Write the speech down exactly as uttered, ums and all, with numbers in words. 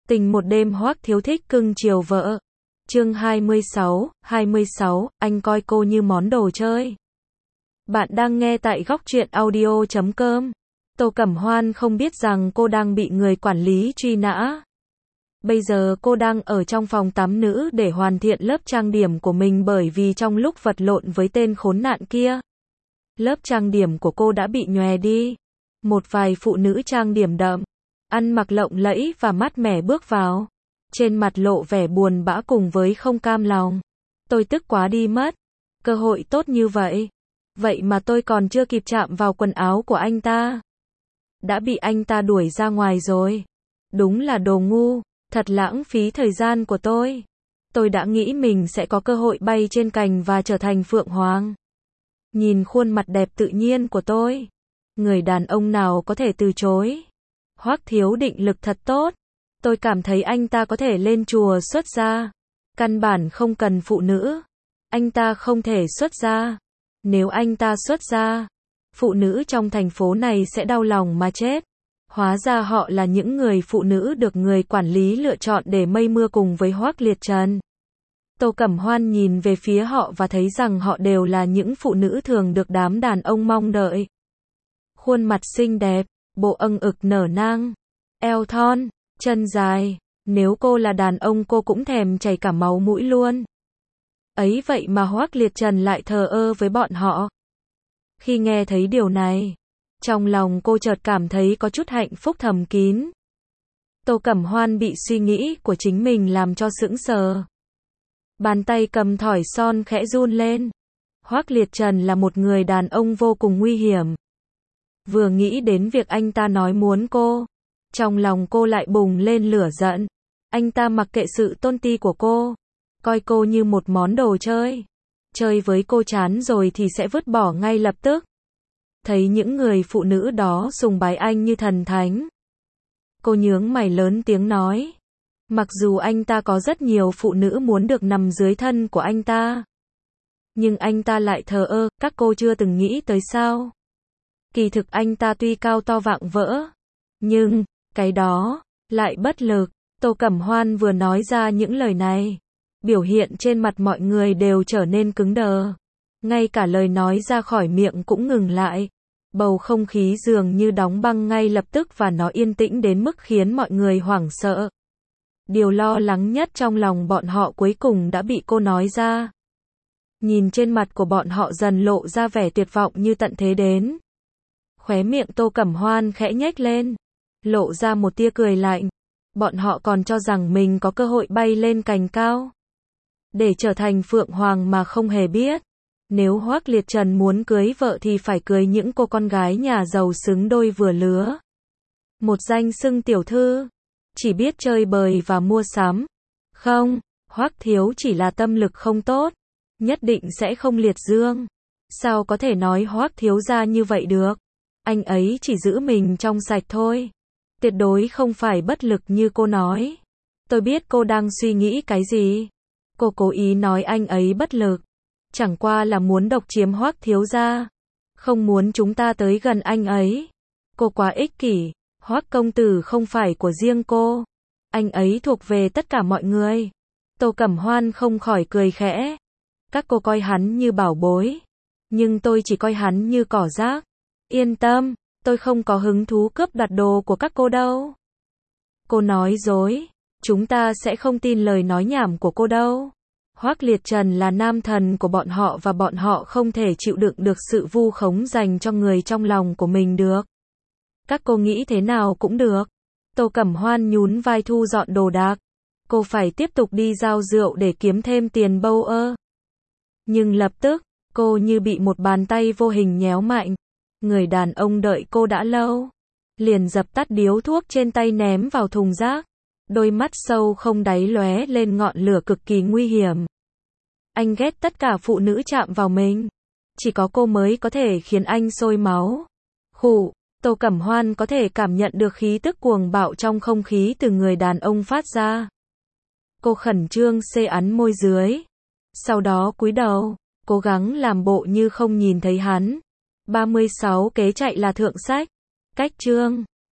Tình một đêm Hoắc Thiếu thích cưng chiều vợ. Chương hai mươi sáu, hai mươi sáu, anh coi cô như món đồ chơi. Bạn đang nghe tại góc truyện audio chấm com. Tô Cẩm Hoan không biết rằng cô đang bị người quản lý truy nã. Bây giờ cô đang ở trong phòng tắm nữ để hoàn thiện lớp trang điểm của mình bởi vì trong lúc vật lộn với tên khốn nạn kia, lớp trang điểm của cô đã bị nhòe đi. Một vài phụ nữ trang điểm đậm, ăn mặc lộng lẫy và mát mẻ bước vào, trên mặt lộ vẻ buồn bã cùng với không cam lòng. Tôi tức quá đi mất. Cơ hội tốt như vậy. Vậy mà tôi còn chưa kịp chạm vào quần áo của anh ta, đã bị anh ta đuổi ra ngoài rồi. Đúng là đồ ngu, thật lãng phí thời gian của tôi. Tôi đã nghĩ mình sẽ có cơ hội bay trên cành và trở thành phượng hoàng. Nhìn khuôn mặt đẹp tự nhiên của tôi, người đàn ông nào có thể từ chối. Hoắc Thiếu định lực thật tốt. Tôi cảm thấy anh ta có thể lên chùa xuất gia. Căn bản không cần phụ nữ. Anh ta không thể xuất gia. Nếu anh ta xuất gia, phụ nữ trong thành phố này sẽ đau lòng mà chết. Hóa ra họ là những người phụ nữ được người quản lý lựa chọn để mây mưa cùng với Hoắc Liệt Trần. Tô Cẩm Hoan nhìn về phía họ và thấy rằng họ đều là những phụ nữ thường được đám đàn ông mong đợi. Khuôn mặt xinh đẹp, bộ âng ực nở nang, eo thon, chân dài. Nếu cô là đàn ông cô cũng thèm chảy cả máu mũi luôn. Ấy vậy mà Hoắc Liệt Trần lại thờ ơ với bọn họ. Khi nghe thấy điều này, trong lòng cô chợt cảm thấy có chút hạnh phúc thầm kín. Tô Cẩm Hoan bị suy nghĩ của chính mình làm cho sững sờ. Bàn tay cầm thỏi son khẽ run lên. Hoắc Liệt Trần là một người đàn ông vô cùng nguy hiểm. Vừa nghĩ đến việc anh ta nói muốn cô, trong lòng cô lại bùng lên lửa giận. Anh ta mặc kệ sự tôn ti của cô, coi cô như một món đồ chơi. Chơi với cô chán rồi thì sẽ vứt bỏ ngay lập tức. Thấy những người phụ nữ đó sùng bái anh như thần thánh, cô nhướng mày lớn tiếng nói. Mặc dù anh ta có rất nhiều phụ nữ muốn được nằm dưới thân của anh ta, nhưng anh ta lại thờ ơ. Các cô chưa từng nghĩ tới sao? Kỳ thực anh ta tuy cao to vạm vỡ, nhưng cái đó lại bất lực. Tô Cẩm Hoan vừa nói ra những lời này, biểu hiện trên mặt mọi người đều trở nên cứng đờ. Ngay cả lời nói ra khỏi miệng cũng ngừng lại. Bầu không khí dường như đóng băng ngay lập tức và nó yên tĩnh đến mức khiến mọi người hoảng sợ. Điều lo lắng nhất trong lòng bọn họ cuối cùng đã bị cô nói ra. Nhìn trên mặt của bọn họ dần lộ ra vẻ tuyệt vọng như tận thế đến. Khóe miệng Tô Cẩm Hoan khẽ nhếch lên, lộ ra một tia cười lạnh. Bọn họ còn cho rằng mình có cơ hội bay lên cành cao để trở thành phượng hoàng mà không hề biết. Nếu Hoắc Liệt Trần muốn cưới vợ thì phải cưới những cô con gái nhà giàu xứng đôi vừa lứa. Một danh xưng tiểu thư, chỉ biết chơi bời và mua sắm. Không, Hoắc Thiếu chỉ là tâm lực không tốt, nhất định sẽ không liệt dương. Sao có thể nói Hoắc Thiếu gia như vậy được? Anh ấy chỉ giữ mình trong sạch thôi. Tuyệt đối không phải bất lực như cô nói. Tôi biết cô đang suy nghĩ cái gì. Cô cố ý nói anh ấy bất lực, chẳng qua là muốn độc chiếm Hoắc Thiếu gia, không muốn chúng ta tới gần anh ấy. Cô quá ích kỷ. Hoắc công tử không phải của riêng cô, anh ấy thuộc về tất cả mọi người. Tô Cẩm Hoan không khỏi cười khẽ. Các cô coi hắn như bảo bối, nhưng tôi chỉ coi hắn như cỏ rác. Yên tâm, tôi không có hứng thú cướp đoạt đồ của các cô đâu. Cô nói dối, chúng ta sẽ không tin lời nói nhảm của cô đâu. Hoắc Liệt Trần là nam thần của bọn họ và bọn họ không thể chịu đựng được sự vu khống dành cho người trong lòng của mình được. Các cô nghĩ thế nào cũng được. Tô Cẩm Hoan nhún vai thu dọn đồ đạc. Cô phải tiếp tục đi giao rượu để kiếm thêm tiền bâu ơ. Nhưng lập tức, cô như bị một bàn tay vô hình nhéo mạnh. Người đàn ông đợi cô đã lâu, liền dập tắt điếu thuốc trên tay ném vào thùng rác. Đôi mắt sâu không đáy lóe lên ngọn lửa cực kỳ nguy hiểm. Anh ghét tất cả phụ nữ chạm vào mình. Chỉ có cô mới có thể khiến anh sôi máu. Khụ, Tô Cẩm Hoan có thể cảm nhận được khí tức cuồng bạo trong không khí từ người đàn ông phát ra. Cô khẩn trương xê ắn môi dưới. Sau đó cúi đầu, cố gắng làm bộ như không nhìn thấy hắn. ba mươi sáu kế chạy là thượng sách. Cách chương